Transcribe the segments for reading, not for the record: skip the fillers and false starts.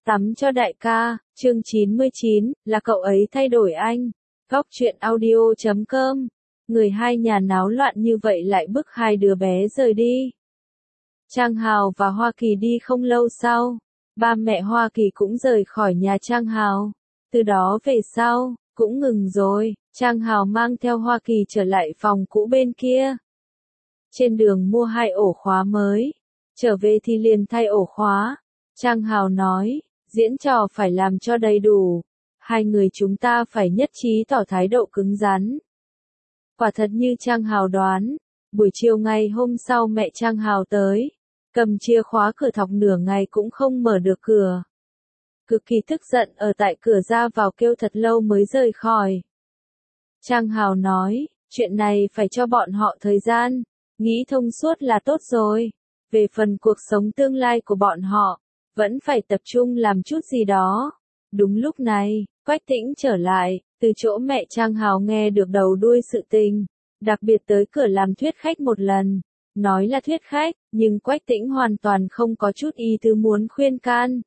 Tắm cho đại ca, chương 99, là cậu ấy thay đổi anh. Góc truyện audio.com. Người hai nhà náo loạn như vậy lại bức hai đứa bé rời đi. Trang Hào và Hoa Kỳ đi không lâu sau, ba mẹ Hoa Kỳ cũng rời khỏi nhà Trang Hào. Từ đó về sau, cũng ngừng rồi, Trang Hào mang theo Hoa Kỳ trở lại phòng cũ bên kia. Trên đường mua 2 ổ khóa mới, trở về thì liền thay ổ khóa. Trang Hào nói, diễn trò phải làm cho đầy đủ, hai người chúng ta phải nhất trí tỏ thái độ cứng rắn. Quả thật như Trang Hào đoán, buổi chiều ngày hôm sau mẹ Trang Hào tới, cầm chìa khóa cửa thọc nửa ngày cũng không mở được cửa. Cực kỳ tức giận ở tại cửa ra vào kêu thật lâu mới rời khỏi. Trang Hào nói, chuyện này phải cho bọn họ thời gian, nghĩ thông suốt là tốt rồi. Về phần cuộc sống tương lai của bọn họ, vẫn phải tập trung làm chút gì đó. Đúng lúc này, Quách Tĩnh trở lại, từ chỗ mẹ Trang Hào nghe được đầu đuôi sự tình, đặc biệt tới cửa làm thuyết khách một lần. Nói là thuyết khách, nhưng Quách Tĩnh hoàn toàn không có chút ý tứ muốn khuyên can,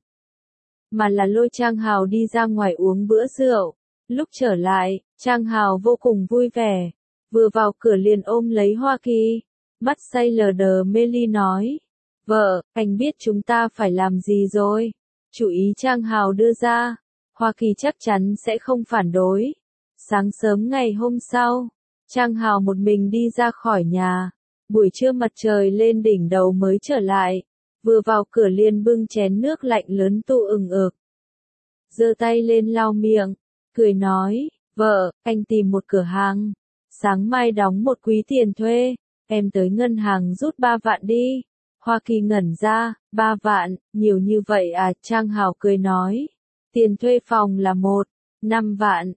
mà là lôi Trang Hào đi ra ngoài uống bữa rượu. Lúc trở lại, Trang Hào vô cùng vui vẻ, vừa vào cửa liền ôm lấy Hoa Kỳ, mắt say lờ đờ mê ly nói, vợ, anh biết chúng ta phải làm gì rồi. Chủ ý Trang Hào đưa ra, Hoa Kỳ chắc chắn sẽ không phản đối. Sáng sớm ngày hôm sau, Trang Hào một mình đi ra khỏi nhà, buổi trưa mặt trời lên đỉnh đầu mới trở lại, vừa vào cửa liền bưng chén nước lạnh lớn tu ừng ực. Giơ tay lên lau miệng, cười nói, vợ, anh tìm một cửa hàng, sáng mai đóng một quý tiền thuê, em tới ngân hàng rút 3 vạn đi. Hoa Kỳ ngẩn ra, 3 vạn, nhiều như vậy à? Trang Hào cười nói, tiền thuê phòng là 5 vạn,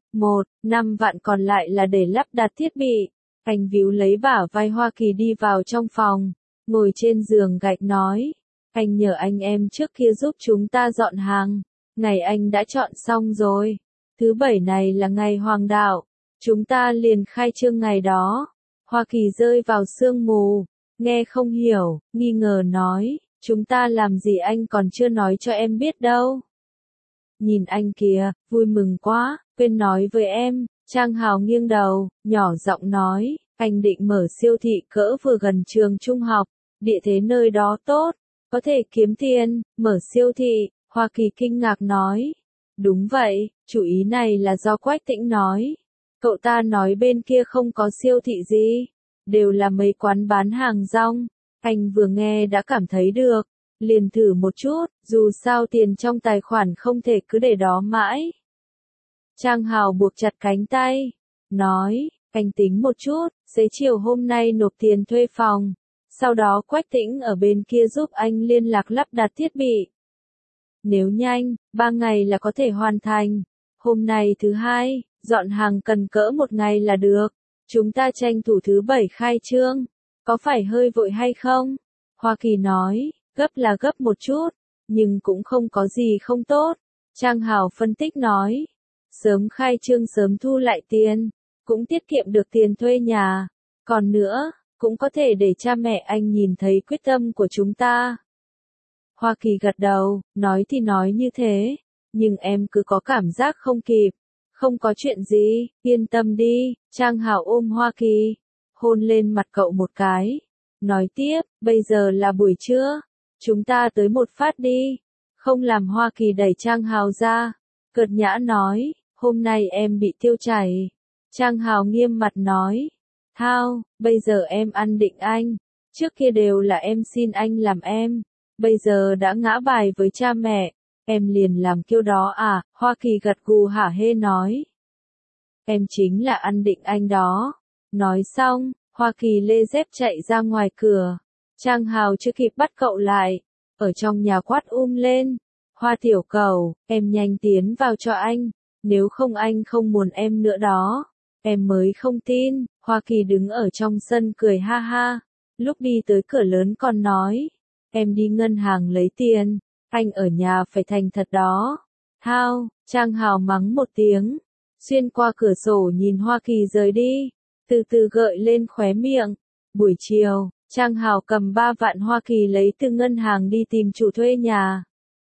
5 vạn còn lại là để lắp đặt thiết bị. Anh víu lấy bả vai Hoa Kỳ đi vào trong phòng, ngồi trên giường gạch nói, anh nhờ anh em trước kia giúp chúng ta dọn hàng, ngày anh đã chọn xong rồi. Thứ Bảy này là ngày hoàng đạo, chúng ta liền khai trương ngày đó. Hoa Kỳ rơi vào sương mù, nghe không hiểu, nghi ngờ nói, chúng ta làm gì anh còn chưa nói cho em biết đâu. Nhìn anh kìa, vui mừng quá, quên nói với em. Trang Hào nghiêng đầu, nhỏ giọng nói, anh định mở siêu thị cỡ vừa gần trường trung học, địa thế nơi đó tốt, có thể kiếm tiền. Mở siêu thị? Hoa Kỳ kinh ngạc nói, đúng vậy, chủ ý này là do Quách Tĩnh nói. Cậu ta nói bên kia không có siêu thị gì, đều là mấy quán bán hàng rong. Anh vừa nghe đã cảm thấy được, liền thử một chút, dù sao tiền trong tài khoản không thể cứ để đó mãi. Trang Hào buộc chặt cánh tay, nói, anh tính một chút, xế chiều hôm nay nộp tiền thuê phòng, sau đó Quách Tĩnh ở bên kia giúp anh liên lạc lắp đặt thiết bị. Nếu nhanh, 3 ngày là có thể hoàn thành. Hôm nay thứ Hai, dọn hàng cần cỡ 1 ngày là được. Chúng ta tranh thủ thứ Bảy khai trương. Có phải hơi vội hay không? Hoa Kỳ nói, gấp là gấp một chút, nhưng cũng không có gì không tốt. Trang Hào phân tích nói, sớm khai trương sớm thu lại tiền, cũng tiết kiệm được tiền thuê nhà. Còn nữa, cũng có thể để cha mẹ anh nhìn thấy quyết tâm của chúng ta. Hoa Kỳ gật đầu, nói thì nói như thế, nhưng em cứ có cảm giác không kịp. Không có chuyện gì, yên tâm đi. Trang Hào ôm Hoa Kỳ, hôn lên mặt cậu một cái, nói tiếp, bây giờ là buổi trưa, chúng ta tới một phát đi. Không làm Hoa Kỳ đẩy Trang Hào ra, cợt nhã nói, hôm nay em bị tiêu chảy. Trang Hào nghiêm mặt nói, thao, bây giờ em ăn định anh, trước kia đều là em xin anh làm em, bây giờ đã ngã bài với cha mẹ, em liền làm kiểu đó à? Hoa Kỳ gật gù hả hê nói, em chính là ăn định anh đó. Nói xong, Hoa Kỳ lê dép chạy ra ngoài cửa. Trang Hào chưa kịp bắt cậu lại, ở trong nhà quát lên, Hoa tiểu cầu, em nhanh tiến vào cho anh, nếu không anh không muốn em nữa đó. Em mới không tin. Hoa Kỳ đứng ở trong sân cười ha ha, lúc đi tới cửa lớn còn nói, em đi ngân hàng lấy tiền, anh ở nhà phải thành thật đó. Thao, Trang Hào mắng một tiếng, xuyên qua cửa sổ nhìn Hoa Kỳ rời đi, từ từ gợi lên khóe miệng. Buổi chiều, Trang Hào cầm 3 vạn Hoa Kỳ lấy từ ngân hàng đi tìm chủ thuê nhà.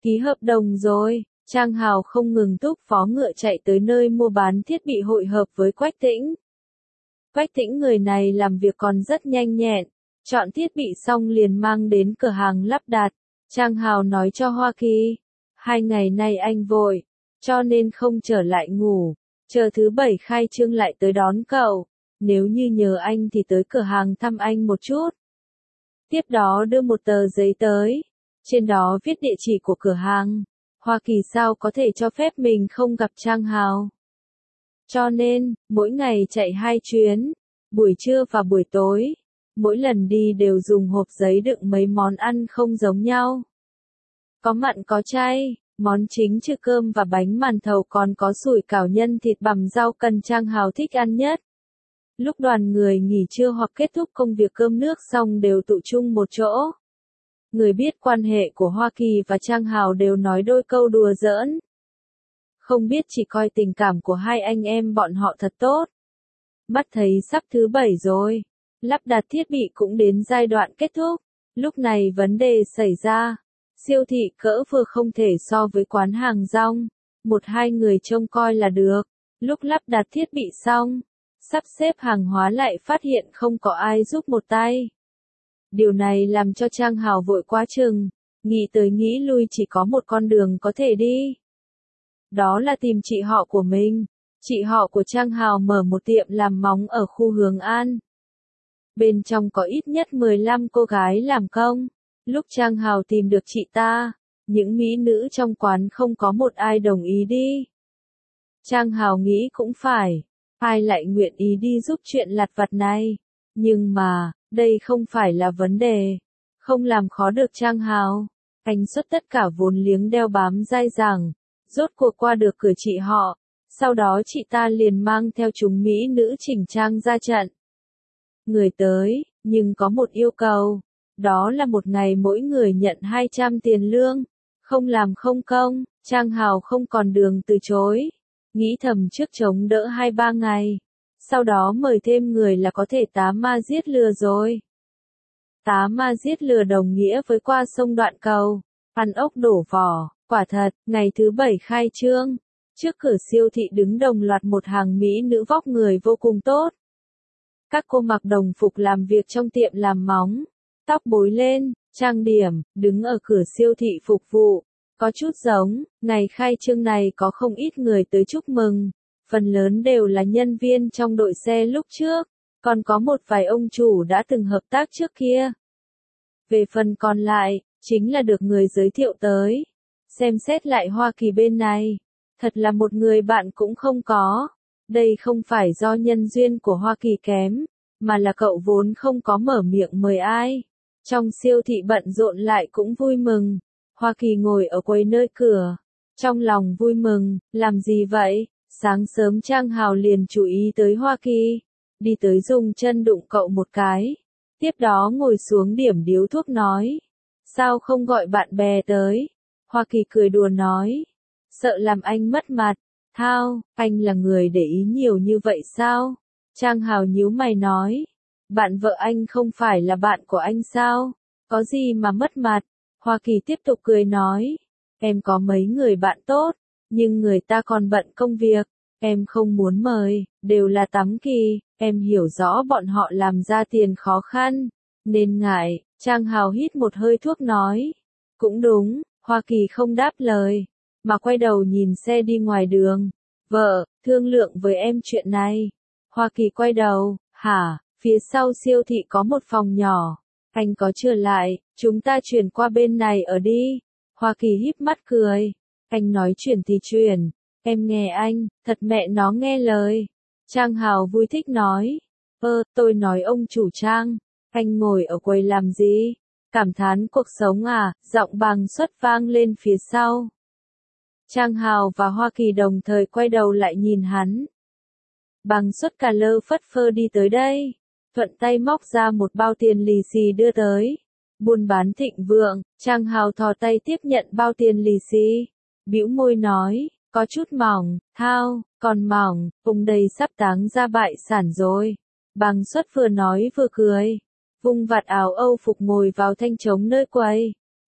Ký hợp đồng rồi, Trang Hào không ngừng thúc phó ngựa chạy tới nơi mua bán thiết bị hội hợp với Quách Tĩnh. Quách Tĩnh người này làm việc còn rất nhanh nhẹn, chọn thiết bị xong liền mang đến cửa hàng lắp đặt. Trang Hào nói cho Hoa Kỳ, 2 ngày nay anh vội, cho nên không trở lại ngủ, chờ thứ 7 khai trương lại tới đón cậu, nếu như nhớ anh thì tới cửa hàng thăm anh một chút. Tiếp đó đưa một tờ giấy tới, trên đó viết địa chỉ của cửa hàng. Hoa Kỳ sao có thể cho phép mình không gặp Trang Hào. Cho nên, mỗi ngày chạy 2 chuyến, buổi trưa và buổi tối. Mỗi lần đi đều dùng hộp giấy đựng mấy món ăn không giống nhau. Có mặn có chay, món chính trừ cơm và bánh màn thầu còn có sủi cảo nhân thịt bằm rau cần Trang Hào thích ăn nhất. Lúc đoàn người nghỉ trưa hoặc kết thúc công việc cơm nước xong đều tụ chung một chỗ. Người biết quan hệ của Hoa Kỳ và Trang Hào đều nói đôi câu đùa giỡn. Không biết chỉ coi tình cảm của hai anh em bọn họ thật tốt. Mắt thấy sắp thứ 7 rồi, lắp đặt thiết bị cũng đến giai đoạn kết thúc. Lúc này vấn đề xảy ra. Siêu thị cỡ vừa không thể so với quán hàng rong. 1-2 người trông coi là được. Lúc lắp đặt thiết bị xong, sắp xếp hàng hóa lại phát hiện không có ai giúp một tay. Điều này làm cho Trang Hào vội quá chừng, nghĩ tới nghĩ lui chỉ có một con đường có thể đi. Đó là tìm chị họ của mình. Chị họ của Trang Hào mở một tiệm làm móng ở khu Hướng An. Bên trong có ít nhất 15 cô gái làm công. Lúc Trang Hào tìm được chị ta, những mỹ nữ trong quán không có một ai đồng ý đi. Trang Hào nghĩ cũng phải, ai lại nguyện ý đi giúp chuyện lặt vặt này. Nhưng mà, đây không phải là vấn đề. Không làm khó được Trang Hào. Anh xuất tất cả vốn liếng đeo bám dai dẳng, rốt cuộc qua được cửa chị họ. Sau đó chị ta liền mang theo chúng mỹ nữ chỉnh trang ra trận. Người tới, nhưng có một yêu cầu. Đó là một ngày mỗi người nhận 200 tiền lương. Không làm không công, Trang Hào không còn đường từ chối. Nghĩ thầm trước chống đỡ 2-3 ngày. Sau đó mời thêm người là có thể tá ma giết lừa rồi. Tá ma giết lừa đồng nghĩa với qua sông đoạn cầu, ăn ốc đổ vỏ. Quả thật, ngày thứ 7 khai trương. Trước cửa siêu thị đứng đồng loạt một hàng mỹ nữ vóc người vô cùng tốt. Các cô mặc đồng phục làm việc trong tiệm làm móng, tóc búi lên, trang điểm, đứng ở cửa siêu thị phục vụ. Có chút giống, ngày khai trương này có không ít người tới chúc mừng. Phần lớn đều là nhân viên trong đội xe lúc trước, còn có một vài ông chủ đã từng hợp tác trước kia. Về phần còn lại, chính là được người giới thiệu tới. Xem xét lại Hoa Kỳ bên này, thật là một người bạn cũng không có. Đây không phải do nhân duyên của Hoa Kỳ kém, mà là cậu vốn không có mở miệng mời ai. Trong siêu thị bận rộn lại cũng vui mừng. Hoa Kỳ ngồi ở quầy nơi cửa, trong lòng vui mừng, làm gì vậy? Sáng sớm Trang Hào liền chú ý tới Hoa Kỳ, đi tới dùng chân đụng cậu một cái. Tiếp đó ngồi xuống điểm điếu thuốc nói. Sao không gọi bạn bè tới? Hoa Kỳ cười đùa nói. Sợ làm anh mất mặt. Thao, anh là người để ý nhiều như vậy sao? Trang Hào nhíu mày nói. Bạn vợ anh không phải là bạn của anh sao? Có gì mà mất mặt? Hoa Kỳ tiếp tục cười nói. Em có mấy người bạn tốt, nhưng người ta còn bận công việc. Em không muốn mời, đều là tắm kỳ. Em hiểu rõ bọn họ làm ra tiền khó khăn, nên ngại. Trang Hào hít một hơi thuốc nói. Cũng đúng, Hoa Kỳ không đáp lời, mà quay đầu nhìn xe đi ngoài đường. Vợ, thương lượng với em chuyện này. Hoa Kỳ quay đầu, hả, phía sau siêu thị có một phòng nhỏ. Anh có trở lại, chúng ta chuyển qua bên này ở đi. Hoa Kỳ híp mắt cười. Anh nói chuyển thì chuyển. Em nghe anh, thật mẹ nó nghe lời. Trang Hào vui thích nói. Tôi nói ông chủ Trang. Anh ngồi ở quầy làm gì? Cảm thán cuộc sống à? Giọng Bằng Xuất vang lên phía sau. Trang Hào và Hoa Kỳ đồng thời quay đầu lại nhìn hắn. Bằng Xuất cả lơ phất phơ đi tới đây. Thuận tay móc ra một bao tiền lì xì đưa tới. Buôn bán thịnh vượng. Trang Hào thò tay tiếp nhận bao tiền lì xì. Bĩu môi nói, có chút mỏng, thao, còn mỏng, ông đây sắp táng ra bại sản rồi. Bằng Xuất vừa nói vừa cười. Vung vạt áo Âu phục ngồi vào thanh trống nơi quầy.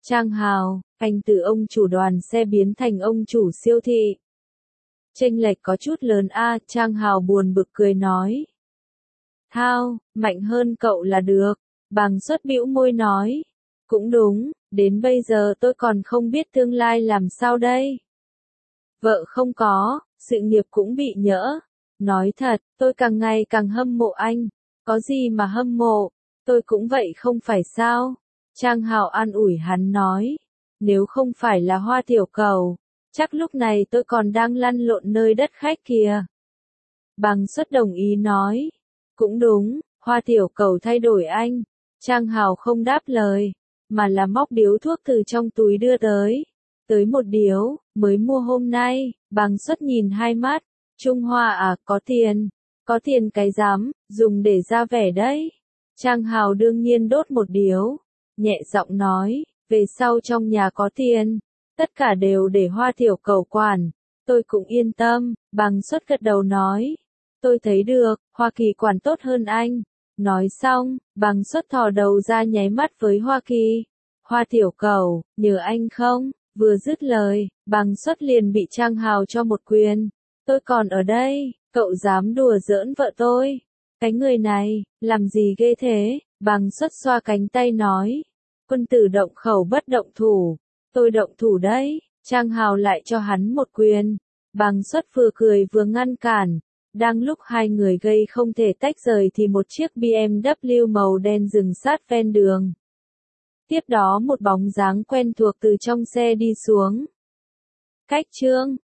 Trang Hào, anh từ ông chủ đoàn xe biến thành ông chủ siêu thị. Chênh lệch có chút lớn a, Trang Hào buồn bực cười nói. Thao, mạnh hơn cậu là được. Bằng Xuất bĩu môi nói. Cũng đúng, đến bây giờ tôi còn không biết tương lai làm sao đây. Vợ không có, sự nghiệp cũng bị nhỡ. Nói thật, tôi càng ngày càng hâm mộ anh. Có gì mà hâm mộ, tôi cũng vậy không phải sao? Trang Hào an ủi hắn nói. Nếu không phải là Hoa tiểu cầu, chắc lúc này tôi còn đang lăn lộn nơi đất khách kìa. Bằng Xuất đồng ý nói. Cũng đúng, Hoa tiểu cầu thay đổi anh. Trang Hào không đáp lời, mà là móc điếu thuốc từ trong túi đưa tới. Tới một điếu, mới mua hôm nay. Bằng Xuất nhìn hai mắt. Trung Hoa à, có tiền. Có tiền cái dám, dùng để ra vẻ đấy. Trang Hào đương nhiên đốt một điếu. Nhẹ giọng nói, về sau trong nhà có tiền. Tất cả đều để Hoa tiểu cầu quản. Tôi cũng yên tâm. Bằng Xuất gật đầu nói. Tôi thấy được, Hoa Kỳ quản tốt hơn anh. Nói xong, Bằng Xuất thò đầu ra nháy mắt với Hoa Kỳ. Hoa tiểu cầu, nhờ anh không? Vừa dứt lời, Bằng Xuất liền bị Trang Hào cho một quyền. Tôi còn ở đây, cậu dám đùa giỡn vợ tôi. Cái người này, làm gì ghê thế? Bằng Xuất xoa cánh tay nói. Quân tử động khẩu bất động thủ. Tôi động thủ đấy. Trang Hào lại cho hắn một quyền. Bằng Xuất vừa cười vừa ngăn cản. Đang lúc hai người gây không thể tách rời thì một chiếc BMW màu đen dừng sát ven đường. Tiếp đó một bóng dáng quen thuộc từ trong xe đi xuống. Cách chương